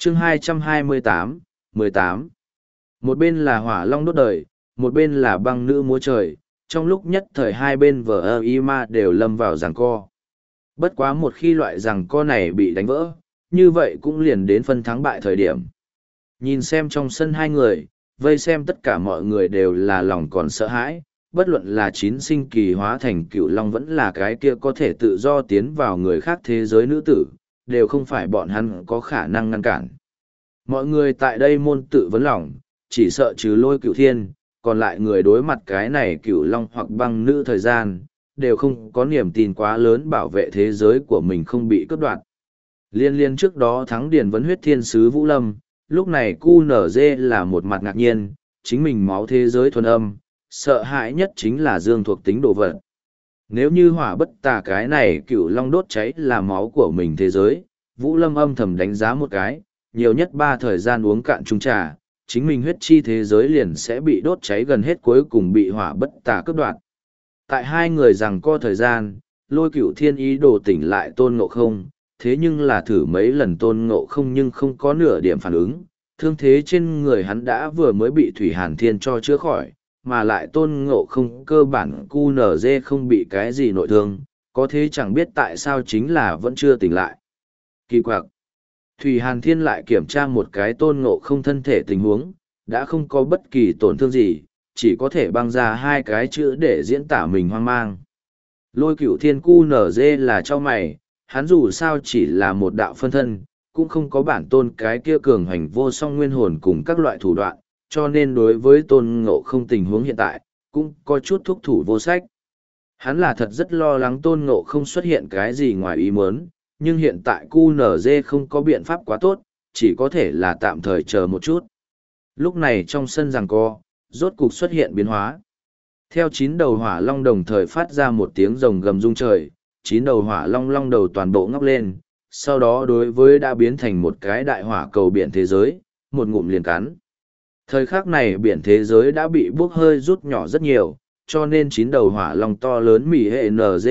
chương 228, 18. Một bên là hỏa long đốt đời, một bên là băng nữ múa trời, trong lúc nhất thời hai bên vở ơ y ma đều lâm vào giằng co. Bất quá một khi loại giằng co này bị đánh vỡ, như vậy cũng liền đến phân thắng bại thời điểm. Nhìn xem trong sân hai người, vây xem tất cả mọi người đều là lòng còn sợ hãi, bất luận là chín sinh kỳ hóa thành cựu long vẫn là cái kia có thể tự do tiến vào người khác thế giới nữ tử, đều không phải bọn hắn có khả năng ngăn cản. Mọi người tại đây môn tự vấn lòng, chỉ sợ trừ Lôi Cựu Thiên, còn lại người đối mặt cái này cựu long hoặc băng nữ thời gian, đều không có niềm tin quá lớn bảo vệ thế giới của mình không bị cướp đoạt. Liên trước đó thắng điền vấn huyết thiên sứ Vũ Lâm, lúc này QNZ là một mặt ngạc nhiên, chính mình máu thế giới thuần âm, sợ hãi nhất chính là dương thuộc tính đồ vật. Nếu như hỏa bất tà cái này cựu long đốt cháy là máu của mình thế giới, Vũ Lâm âm thầm đánh giá một cái, nhiều nhất 3 thời gian uống cạn chung trà, chính mình huyết chi thế giới liền sẽ bị đốt cháy gần hết cuối cùng bị hỏa bất tà cướp đoạt. Tại hai người rằng co thời gian, Lôi Cựu Thiên ý đồ tỉnh lại Tôn Ngộ Không, thế nhưng là thử mấy lần Tôn Ngộ Không nhưng không có nửa điểm phản ứng, thương thế trên người hắn đã vừa mới bị Thủy Hàn Thiên cho chữa khỏi, mà lại Tôn Ngộ Không cơ bản QNZ không bị cái gì nội thương, có thế chẳng biết tại sao chính là vẫn chưa tỉnh lại. Kỳ quặc! Thủy Hàn Thiên lại kiểm tra một cái Tôn Ngộ Không thân thể tình huống, đã không có bất kỳ tổn thương gì, chỉ có thể băng ra 2 cái chữ để diễn tả mình hoang mang. Lôi Cựu Thiên QNZ là cho mày, hắn dù sao chỉ là một đạo phân thân, cũng không có bản tôn cái kia cường hành vô song nguyên hồn cùng các loại thủ đoạn, cho nên đối với Tôn Ngộ Không tình huống hiện tại, cũng có chút thúc thủ vô sách. Hắn là thật rất lo lắng Tôn Ngộ Không xuất hiện cái gì ngoài ý muốn, nhưng hiện tại QNZ không có biện pháp quá tốt, chỉ có thể là tạm thời chờ một chút. Lúc này trong sân giằng co, rốt cục xuất hiện biến hóa. Theo 9 đầu hỏa long đồng thời phát ra một tiếng rồng gầm rung trời, 9 đầu hỏa long long đầu toàn bộ ngóc lên, sau đó đối với đã biến thành một cái đại hỏa cầu biển thế giới, một ngụm liền cắn. Thời khắc này biển thế giới đã bị bốc hơi rút nhỏ rất nhiều, cho nên 9 đầu hỏa long to lớn mỉ hệ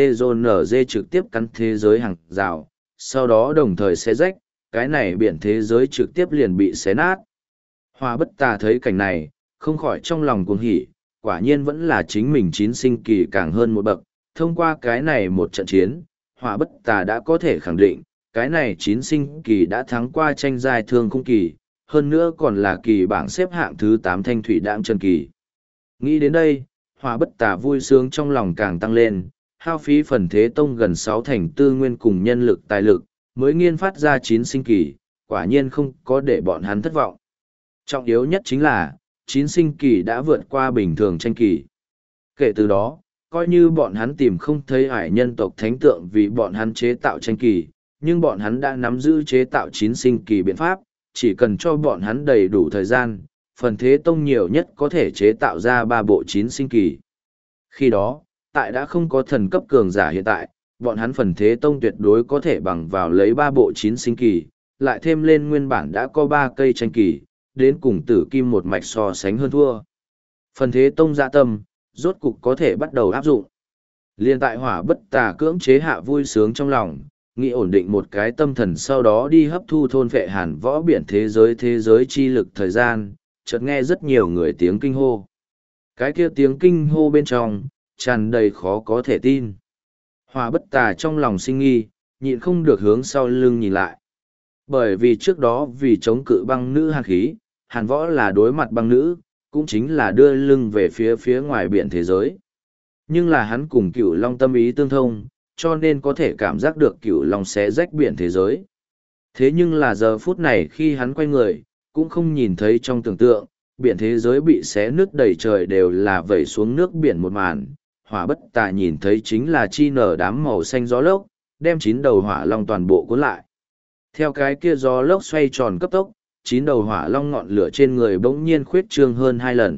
NG trực tiếp cắn thế giới hàng rào, sau đó đồng thời xé rách, cái này biển thế giới trực tiếp liền bị xé nát. Hỏa bất tà thấy cảnh này, không khỏi trong lòng cuồng hỉ, quả nhiên vẫn là chính mình chín sinh kỳ càng hơn một bậc. Thông qua cái này một trận chiến, hỏa bất tà đã có thể khẳng định, cái này chín sinh kỳ đã thắng qua tranh giai thương khung kỳ, hơn nữa còn là kỳ bảng xếp hạng thứ 8 thanh thủy đạm chân kỳ. Nghĩ đến đây, hỏa bất tà vui sướng trong lòng càng tăng lên, hao phí phần thế tông gần 6 thành tư nguyên cùng nhân lực tài lực, mới nghiên phát ra chín sinh kỳ, quả nhiên không có để bọn hắn thất vọng. Trọng yếu nhất chính là, chín sinh kỳ đã vượt qua bình thường tranh kỳ. Kể từ đó, coi như bọn hắn tìm không thấy hải nhân tộc thánh tượng vì bọn hắn chế tạo tranh kỳ, nhưng bọn hắn đã nắm giữ chế tạo chín sinh kỳ biện pháp, chỉ cần cho bọn hắn đầy đủ thời gian, phần thế tông nhiều nhất có thể chế tạo ra 3 bộ chín sinh kỳ. Khi đó, tại đã không có thần cấp cường giả hiện tại, bọn hắn phần thế tông tuyệt đối có thể bằng vào lấy 3 bộ chín sinh kỳ, lại thêm lên nguyên bản đã có 3 cây tranh kỳ, đến cùng tử kim một mạch so sánh hơn thua. Phần thế tông dạ tâm, rốt cục có thể bắt đầu áp dụng. Liên tại hỏa bất tà cưỡng chế hạ vui sướng trong lòng, nghĩ ổn định một cái tâm thần sau đó đi hấp thu thôn vệ hàn võ biển thế giới chi lực thời gian, chợt nghe rất nhiều người tiếng kinh hô. Cái kia tiếng kinh hô bên trong, tràn đầy khó có thể tin. Hỏa bất tà trong lòng sinh nghi, nhịn không được hướng sau lưng nhìn lại. Bởi vì trước đó vì chống cự băng nữ hàn khí, hàn võ là đối mặt băng nữ, cũng chính là đưa lưng về phía ngoài biển thế giới. Nhưng là hắn cùng cửu long tâm ý tương thông, cho nên có thể cảm giác được cửu long xé rách biển thế giới. Thế nhưng là giờ phút này khi hắn quay người, cũng không nhìn thấy trong tưởng tượng, biển thế giới bị xé nứt đầy trời đều là vẩy xuống nước biển một màn. Hỏa bất tà nhìn thấy chính là chi nở đám màu xanh gió lốc, đem 9 đầu hỏa long toàn bộ cuốn lại. Theo cái kia gió lốc xoay tròn cấp tốc, 9 đầu hỏa long ngọn lửa trên người bỗng nhiên khuyết trương hơn 2 lần.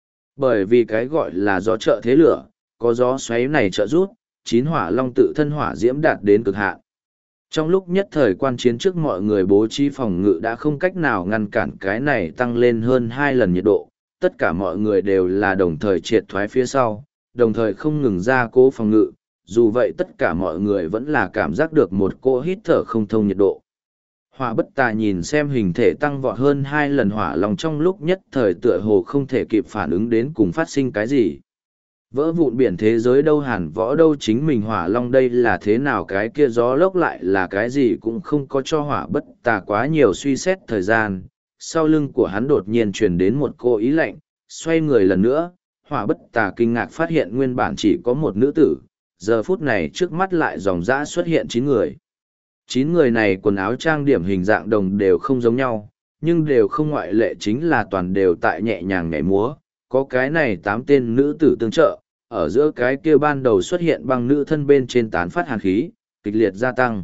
Bởi vì cái gọi là gió trợ thế lửa, có gió xoáy này trợ rút, 9 hỏa long tự thân hỏa diễm đạt đến cực hạn. Trong lúc nhất thời quan chiến trước mọi người bố trí phòng ngự đã không cách nào ngăn cản cái này tăng lên hơn 2 lần nhiệt độ, tất cả mọi người đều là đồng thời triệt thoái phía sau, đồng thời không ngừng ra cố phòng ngự, dù vậy tất cả mọi người vẫn là cảm giác được một cỗ hít thở không thông nhiệt độ. Hỏa bất tà nhìn xem hình thể tăng vọt hơn 2 lần hỏa long trong lúc nhất thời tựa hồ không thể kịp phản ứng đến cùng phát sinh cái gì. Vỡ vụn biển thế giới đâu hàn võ đâu chính mình hỏa long đây là thế nào cái kia gió lốc lại là cái gì cũng không có cho hỏa bất tà quá nhiều suy xét thời gian. Sau lưng của hắn đột nhiên truyền đến một cô ý lạnh, xoay người lần nữa, hỏa bất tà kinh ngạc phát hiện nguyên bản chỉ có một nữ tử, giờ phút này trước mắt lại dòng dã xuất hiện 9 người. 9 người này quần áo trang điểm hình dạng đồng đều không giống nhau, nhưng đều không ngoại lệ chính là toàn đều tại nhẹ nhàng nhảy múa, có cái này 8 tên nữ tử tương trợ, ở giữa cái kia ban đầu xuất hiện băng nữ thân bên trên tán phát hàn khí, kịch liệt gia tăng.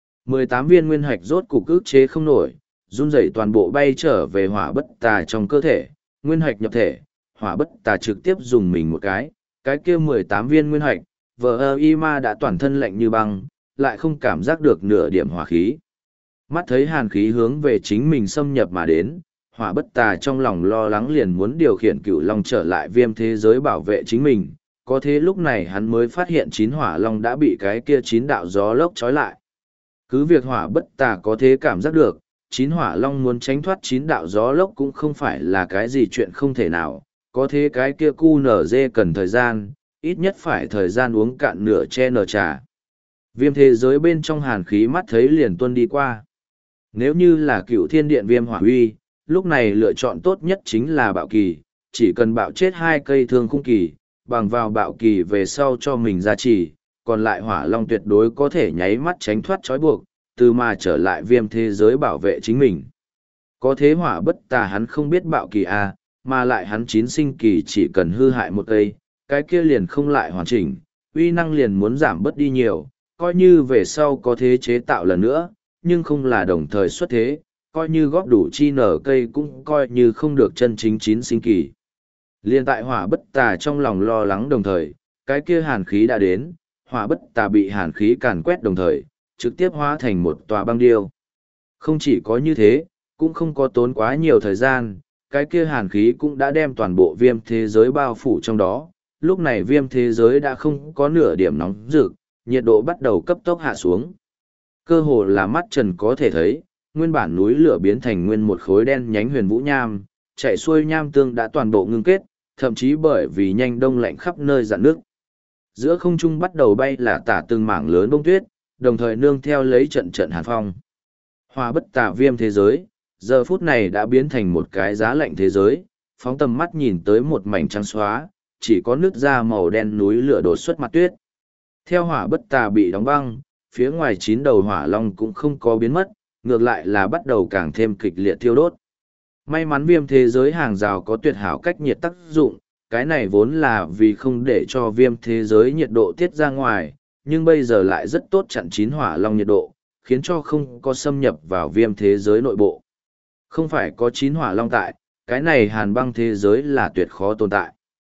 18 viên nguyên hạch rốt cục ức chế không nổi, run rẩy toàn bộ bay trở về hỏa bất tà trong cơ thể, nguyên hạch nhập thể, hỏa bất tà trực tiếp dùng mình một cái kia 18 viên nguyên hạch, vờ y ma đã toàn thân lạnh như băng, lại không cảm giác được nửa điểm hỏa khí. Mắt thấy hàn khí hướng về chính mình xâm nhập mà đến, hỏa bất tà trong lòng lo lắng liền muốn điều khiển cửu long trở lại viêm thế giới bảo vệ chính mình, có thế lúc này hắn mới phát hiện 9 hỏa long đã bị cái kia 9 đạo gió lốc trói lại. Cứ việc hỏa bất tà có thế cảm giác được, 9 hỏa long muốn tránh thoát 9 đạo gió lốc cũng không phải là cái gì chuyện không thể nào, có thế cái kia cu nở dê cần thời gian, ít nhất phải thời gian uống cạn nửa che nở trà. Viêm thế giới bên trong hàn khí mắt thấy liền tuân đi qua. Nếu như là cựu thiên điện viêm hỏa huy, lúc này lựa chọn tốt nhất chính là bạo kỳ, chỉ cần bạo chết 2 cây thương khung kỳ, bằng vào bạo kỳ về sau cho mình gia trì, còn lại hỏa long tuyệt đối có thể nháy mắt tránh thoát trói buộc, từ mà trở lại viêm thế giới bảo vệ chính mình. Có thế hỏa bất tà hắn không biết bạo kỳ A, mà lại hắn 9 sinh kỳ chỉ cần hư hại 1 cây, cái kia liền không lại hoàn chỉnh, uy năng liền muốn giảm bớt đi nhiều, coi như về sau có thế chế tạo lần nữa, nhưng không là đồng thời xuất thế, coi như góp đủ chi nở cây cũng coi như không được chân chính 9 sinh kỳ. Liên tại hỏa bất tà trong lòng lo lắng đồng thời, cái kia hàn khí đã đến, hỏa bất tà bị hàn khí càn quét đồng thời, trực tiếp hóa thành một tòa băng điêu. Không chỉ có như thế, cũng không có tốn quá nhiều thời gian, cái kia hàn khí cũng đã đem toàn bộ viêm thế giới bao phủ trong đó. Lúc này viêm thế giới đã không có nửa điểm nóng rực, nhiệt độ bắt đầu cấp tốc hạ xuống. Cơ hồ là mắt trần có thể thấy, nguyên bản núi lửa biến thành nguyên một khối đen nhánh huyền vũ nham, chạy xuôi nham tương đã toàn bộ ngưng kết, thậm chí bởi vì nhanh đông lạnh khắp nơi dạn nước. Giữa không trung bắt đầu bay là tả từng mảng lớn bông tuyết, đồng thời nương theo lấy trận trận hàn phong. Hỏa bất tà viêm thế giới, giờ phút này đã biến thành một cái giá lạnh thế giới, phóng tầm mắt nhìn tới một mảnh trắng xóa, chỉ có nước da màu đen núi lửa đột xuất mặt tuyết. Theo hỏa bất tà bị đóng băng, phía ngoài 9 đầu hỏa long cũng không có biến mất, ngược lại là bắt đầu càng thêm kịch liệt thiêu đốt. May mắn viêm thế giới hàng rào có tuyệt hảo cách nhiệt tác dụng, cái này vốn là vì không để cho viêm thế giới nhiệt độ tiết ra ngoài, nhưng bây giờ lại rất tốt chặn 9 hỏa long nhiệt độ, khiến cho không có xâm nhập vào viêm thế giới nội bộ. Không phải có 9 hỏa long tại, cái này hàn băng thế giới là tuyệt khó tồn tại.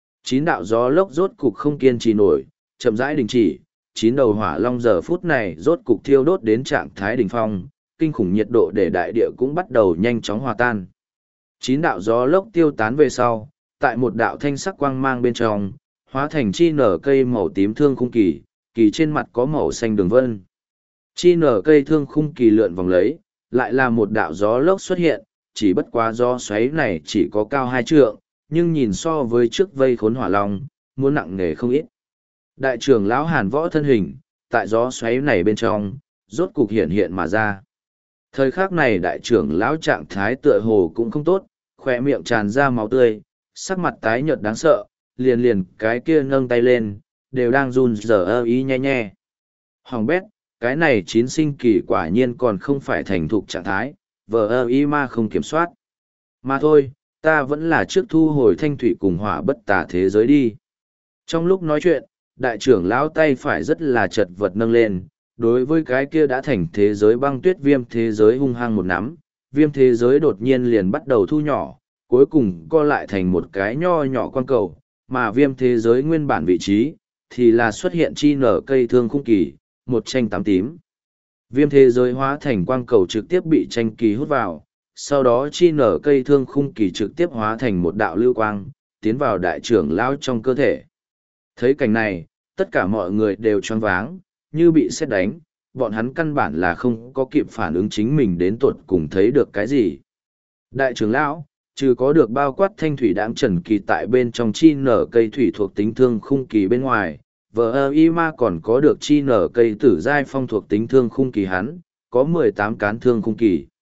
9 đạo gió lốc rốt cục không kiên trì nổi, chậm rãi đình chỉ, 9 đầu hỏa long giờ phút này rốt cục thiêu đốt đến trạng thái đỉnh phong, kinh khủng nhiệt độ để đại địa cũng bắt đầu nhanh chóng hòa tan. 9 đạo gió lốc tiêu tán về sau, tại một đạo thanh sắc quang mang bên trong, hóa thành chi nở cây màu tím thương khung kỳ, kỳ trên mặt có màu xanh đường vân. Chi nở cây thương khung kỳ lượn vòng lấy, lại là một đạo gió lốc xuất hiện, chỉ bất quá gió xoáy này chỉ có cao 2 trượng, nhưng nhìn so với trước vây khốn hỏa long, muốn nặng nề không ít. Đại trưởng lão Hàn Võ thân hình, tại gió xoáy này bên trong, rốt cục hiện hiện mà ra. Thời khắc này đại trưởng lão trạng thái tựa hồ cũng không tốt, khỏe miệng tràn ra máu tươi, sắc mặt tái nhợt đáng sợ, liền liền cái kia nâng tay lên, đều đang run rẩy ý nhe nhe. Hoàng bét, cái này 9 sinh kỳ quả nhiên còn không phải thành thục trạng thái, vờ ý ma không kiểm soát. Mà thôi, ta vẫn là trước thu hồi thanh thủy cùng hỏa bất tà thế giới đi. Trong lúc nói chuyện, đại trưởng lão tay phải rất là chật vật nâng lên, đối với cái kia đã thành thế giới băng tuyết viêm thế giới hung hăng một nắm, viêm thế giới đột nhiên liền bắt đầu thu nhỏ, cuối cùng co lại thành một cái nho nhỏ quan cầu, mà viêm thế giới nguyên bản vị trí, thì là xuất hiện chi nở cây thương khung kỳ, một tranh tám tím. Viêm thế giới hóa thành quang cầu trực tiếp bị tranh kỳ hút vào, sau đó chi nở cây thương khung kỳ trực tiếp hóa thành một đạo lưu quang, tiến vào đại trưởng lão trong cơ thể. Thấy cảnh này, tất cả mọi người đều choáng váng, như bị sét đánh, bọn hắn căn bản là không có kịp phản ứng chính mình đến tột cùng thấy được cái gì. Đại trưởng lão, trừ có được bao quát thanh thủy đãng trần kỳ tại bên trong chi nở cây thủy thuộc tính thương khung kỳ bên ngoài, vợ y ma còn có được chi nở cây tử giai phong thuộc tính thương khung kỳ hắn, có 18 cán thương khung kỳ.